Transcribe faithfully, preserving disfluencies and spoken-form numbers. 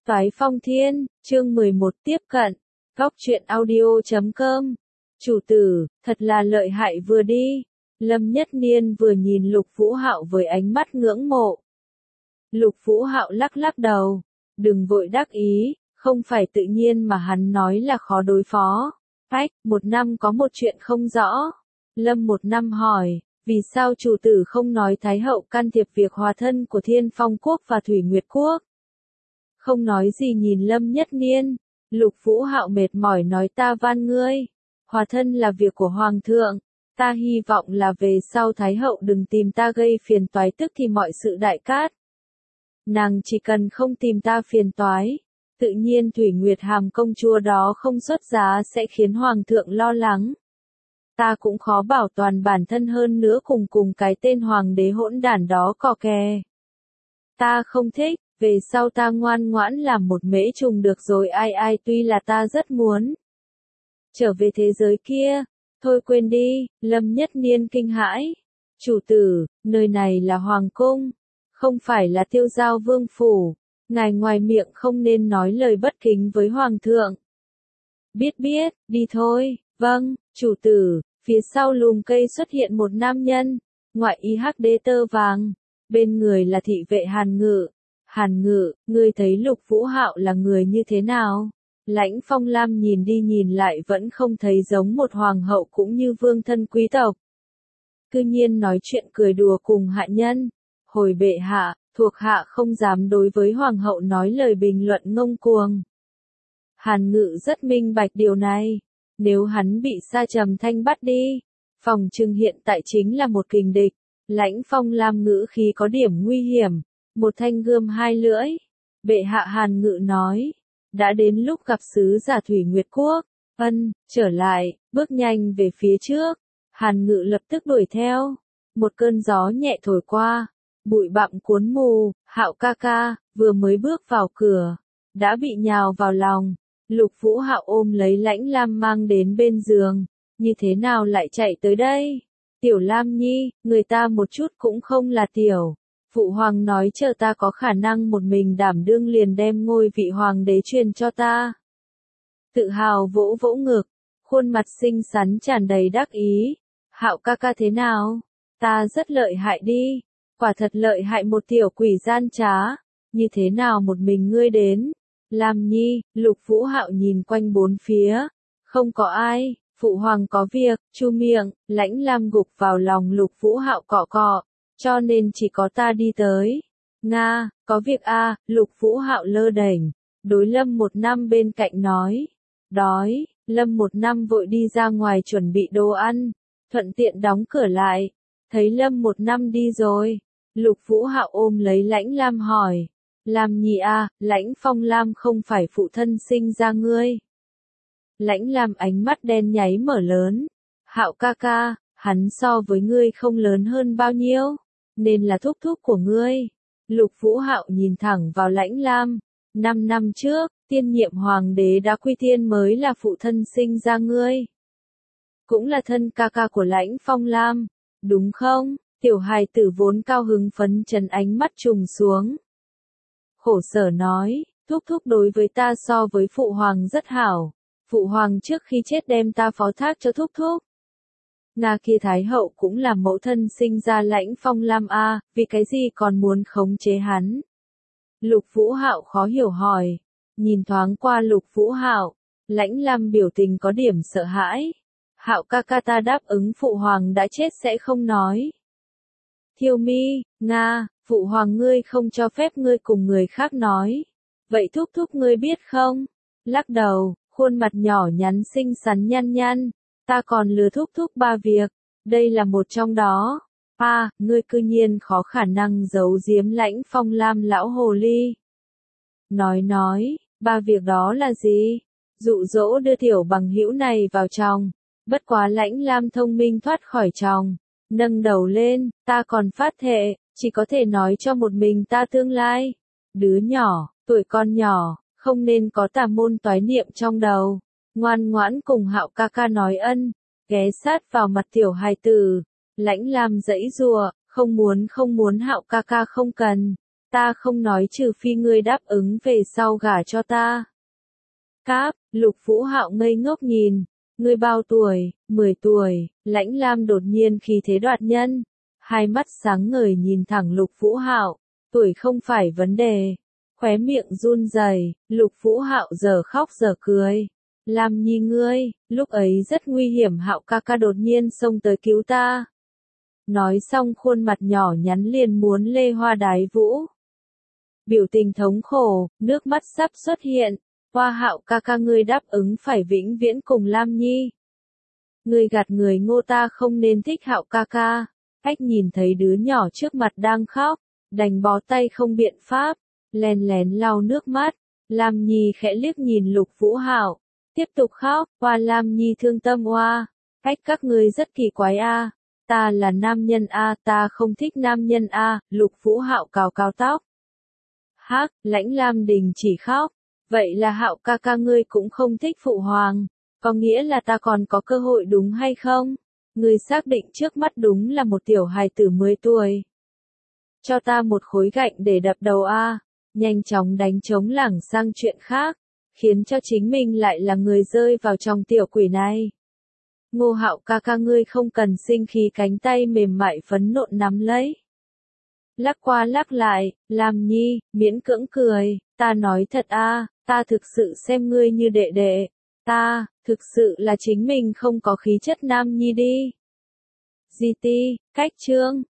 Toái Phong Thiên, chương mười một tiếp cận, góc truyện audio chấm com. Chủ tử, thật là lợi hại vừa đi. Lâm Nhất Niên vừa nhìn Lục Vũ Hạo với ánh mắt ngưỡng mộ. Lục Vũ Hạo lắc lắc đầu, đừng vội đắc ý, không phải tự nhiên mà hắn nói là khó đối phó. Ách, một năm có một chuyện không rõ. Lâm một năm hỏi, vì sao chủ tử không nói Thái hậu can thiệp việc hòa thân của Thiên Phong Quốc và Thủy Nguyệt Quốc? Không nói gì nhìn Lâm Nhất Niên, Lục Vũ Hạo mệt mỏi nói ta van ngươi. Hòa thân là việc của Hoàng thượng, ta hy vọng là về sau Thái hậu đừng tìm ta gây phiền toái tức thì mọi sự đại cát. Nàng chỉ cần không tìm ta phiền toái, tự nhiên Thủy Nguyệt Hàm công chúa đó không xuất giá sẽ khiến Hoàng thượng lo lắng. Ta cũng khó bảo toàn bản thân hơn nữa cùng cùng cái tên Hoàng đế hỗn đản đó cò kè. Ta không thích, về sau ta ngoan ngoãn làm một mễ trùng được rồi ai ai tuy là ta rất muốn trở về thế giới kia. Thôi quên đi, Lâm Nhất Niên kinh hãi. Chủ tử, nơi này là Hoàng cung, không phải là Tiêu Giao Vương phủ. Ngài ngoài miệng không nên nói lời bất kính với Hoàng thượng. Biết biết, đi thôi. Vâng, chủ tử. Phía sau lùm cây xuất hiện một nam nhân, ngoại y hắc đế tơ vàng, bên người là thị vệ Hàn Ngự. Hàn Ngự, ngươi thấy Lục Vũ Hạo là người như thế nào? Lãnh Phong Lam nhìn đi nhìn lại vẫn không thấy giống một hoàng hậu cũng như vương thân quý tộc. Cư nhiên nói chuyện cười đùa cùng hạ nhân. Hồi bệ hạ, thuộc hạ không dám đối với hoàng hậu nói lời bình luận ngông cuồng. Hàn Ngự rất minh bạch điều này. Nếu hắn bị Sa Trầm Thanh bắt đi, phòng trừng hiện tại chính là một kình địch. Lãnh Phong Lam ngữ khí có điểm nguy hiểm, một thanh gươm hai lưỡi. Bệ hạ Hàn Ngự nói, đã đến lúc gặp sứ giả Thủy Nguyệt Quốc. Ân, trở lại, bước nhanh về phía trước. Hàn Ngự lập tức đuổi theo. Một cơn gió nhẹ thổi qua, bụi bặm cuốn mù. Hạo ca ca vừa mới bước vào cửa, đã bị nhào vào lòng. Lục Vũ Hạo ôm lấy Lãnh Lam mang đến bên giường, như thế nào lại chạy tới đây? Tiểu Lam Nhi, người ta một chút cũng không là tiểu. Phụ hoàng nói chờ ta có khả năng một mình đảm đương liền đem ngôi vị hoàng đế truyền cho ta. Tự hào vỗ vỗ ngực, khuôn mặt xinh xắn tràn đầy đắc ý. Hạo ca ca thế nào? Ta rất lợi hại đi, quả thật lợi hại một tiểu quỷ gian trá. Như thế nào một mình ngươi đến? Lam Nhi, Lục Vũ Hạo nhìn quanh bốn phía, không có ai, phụ hoàng có việc, chu miệng. Lãnh Lam gục vào lòng Lục Vũ Hạo cọ cọ, cho nên chỉ có ta đi tới. Nga, có việc a, à, Lục Vũ Hạo lơ đễnh, đối Lâm một năm bên cạnh nói. Đói, Lâm một năm vội đi ra ngoài chuẩn bị đồ ăn, thuận tiện đóng cửa lại. Thấy Lâm một năm đi rồi, Lục Vũ Hạo ôm lấy Lãnh Lam hỏi. Lam Nhi a, Lãnh Phong Lam không phải phụ thân sinh ra ngươi. Lãnh Lam ánh mắt đen nháy mở lớn. Hạo ca ca, hắn so với ngươi không lớn hơn bao nhiêu, nên là thúc thúc của ngươi. Lục Vũ Hạo nhìn thẳng vào Lãnh Lam. Năm năm trước, tiên nhiệm hoàng đế đã quy tiên mới là phụ thân sinh ra ngươi. Cũng là thân ca ca của Lãnh Phong Lam, đúng không? Tiểu hài tử vốn cao hứng phấn chấn ánh mắt trùng xuống. Khổ sở nói, thúc thúc đối với ta so với phụ hoàng rất hảo. Phụ hoàng trước khi chết đem ta phó thác cho thúc thúc. Nga kia Thái hậu cũng là mẫu thân sinh ra Lãnh Phong Lam a, vì cái gì còn muốn khống chế hắn? Lục Vũ Hạo khó hiểu hỏi. Nhìn thoáng qua Lục Vũ Hạo, Lãnh Lam biểu tình có điểm sợ hãi. Hạo ca ca ta đáp ứng phụ hoàng đã chết sẽ không nói. Thiêu Mi, Nga, phụ hoàng ngươi không cho phép ngươi cùng người khác nói. Vậy thúc thúc ngươi biết không? Lắc đầu, khuôn mặt nhỏ nhắn xinh xắn nhăn nhăn. Ta còn lừa thúc thúc ba việc, đây là một trong đó. À, ngươi cư nhiên khó khả năng giấu giếm Lãnh Phong Lam lão hồ ly. Nói nói, ba việc đó là gì? Dụ dỗ đưa tiểu bằng hữu này vào chồng. Bất quá Lãnh Lam thông minh thoát khỏi chồng. Nâng đầu lên, ta còn phát thệ, chỉ có thể nói cho một mình ta tương lai. Đứa nhỏ, tuổi con nhỏ, không nên có tà môn toái niệm trong đầu. Ngoan ngoãn cùng Hạo ca ca nói ân, ghé sát vào mặt tiểu hài tử. Lãnh Lam giãy giụa, không muốn không muốn Hạo ca ca không cần. ta không nói trừ phi ngươi đáp ứng về sau gả cho ta. Cáp, Lục Vũ Hạo ngây ngốc nhìn, ngươi bao tuổi, mười tuổi, Lãnh Lam đột nhiên khí thế đoạt nhân, hai mắt sáng ngời nhìn thẳng Lục Vũ Hạo, tuổi không phải vấn đề, khóe miệng run rẩy, Lục Vũ Hạo giờ khóc giờ cười. Lam Nhi ngươi, lúc ấy rất nguy hiểm, Hạo ca ca đột nhiên xông tới cứu ta. Nói xong khuôn mặt nhỏ nhắn liền muốn lê hoa đái vũ. Biểu tình thống khổ, nước mắt sắp xuất hiện. Hoa Hạo ca ca ngươi đáp ứng phải vĩnh viễn cùng Lam Nhi. Ngươi gạt người Ngô, ta không nên thích Hạo ca ca. Ách nhìn thấy đứa nhỏ trước mặt đang khóc, đành bó tay không biện pháp, lén lén lau nước mắt. Lam Nhi khẽ liếc nhìn Lục Vũ Hạo, tiếp tục khóc. Hoa Lam Nhi thương tâm hoa. Ách các ngươi rất kỳ quái a. Ta là nam nhân a, ta không thích nam nhân a. Lục Vũ Hạo cào cào tóc. Hắc, Lãnh Lam đình chỉ khóc. Vậy là Hạo ca ca ngươi cũng không thích phụ hoàng, có nghĩa là ta còn có cơ hội đúng hay không? Ngươi xác định trước mắt đúng là một tiểu hài tử mười tuổi. Cho ta một khối gạch để đập đầu a, nhanh chóng đánh trống lảng sang chuyện khác, khiến cho chính mình lại là người rơi vào trong tiểu quỷ này. Ngô Hạo ca ca ngươi không cần sinh khí, cánh tay mềm mại phấn nộn nắm lấy. Lắc qua lắc lại, Lam Nhi, miễn cưỡng cười, ta nói thật a, ta thực sự xem ngươi như đệ đệ, ta, thực sự là chính mình không có khí chất nam nhi đi. Di ti, cách chương.